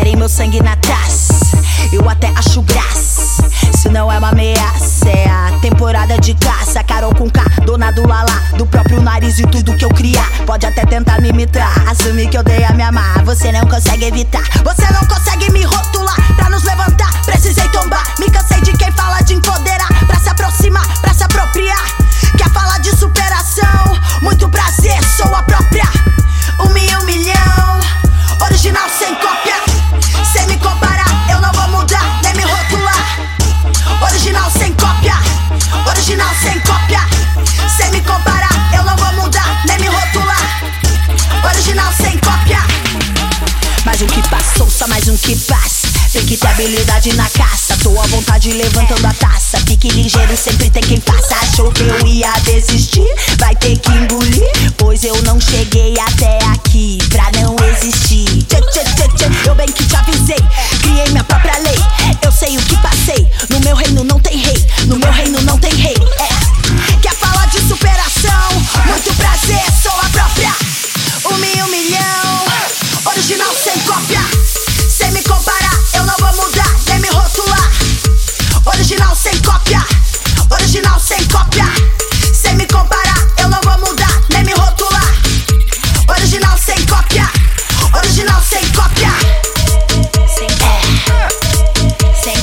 querem meu sangue na taça, eu até acho graça. Se não é uma ameaça, é a temporada de caça. Carol com K, dona do lalá, do próprio nariz e tudo que eu criar. Pode até tentar me imitar, assumir que eu dei a me amar. Você não consegue evitar, você não consegue me rotular. Pra nos levantar, precisei tombar. Me cansei de quem fala de empoderar, pra se aproximar, pra se apropriar. Quer falar de superação? Muito prazer, sou a própria. Um milhão, original sem cópia. Sem me comparar, eu não vou mudar, nem me rotular. Original sem cópia, original sem cópia. Sem me comparar, eu não vou mudar, nem me rotular. Original sem cópia. Mais um que passou, só mais um que passa. Tem que ter habilidade na caça. Tô à vontade levantando a taça. Fique ligeiro, sempre tem quem faça. Achou que eu ia desistir? Vai ter que engolir, pois eu não cheguei até aqui pra não existir. Eu bem que te avisei, criei minha própria lei. Eu sei o que passei, no meu reino não tem rei. No meu reino não tem rei, Quer falar de superação? Muito prazer, sou a própria. Um milhão, original sem cópia. Sem me comparar, eu não vou mudar, nem me rotular. Original sem cópia, original sem cópia. Sem me comparar, eu não vou mudar, nem me rotular. Original sem cópia, original sem cópia. Sem sem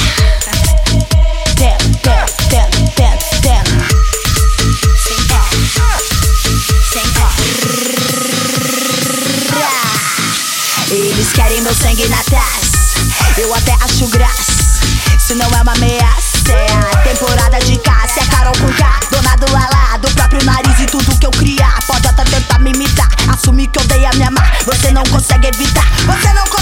Eles querem meu sangue na taça, eu até acho graça. Se não é uma ameaça, é a temporada de caça. É Carol com K, dona do lalá, do próprio nariz e tudo que eu criar. Pode até tentar me imitar, assumir que eu dei a me amar. Você não consegue evitar, você não consegue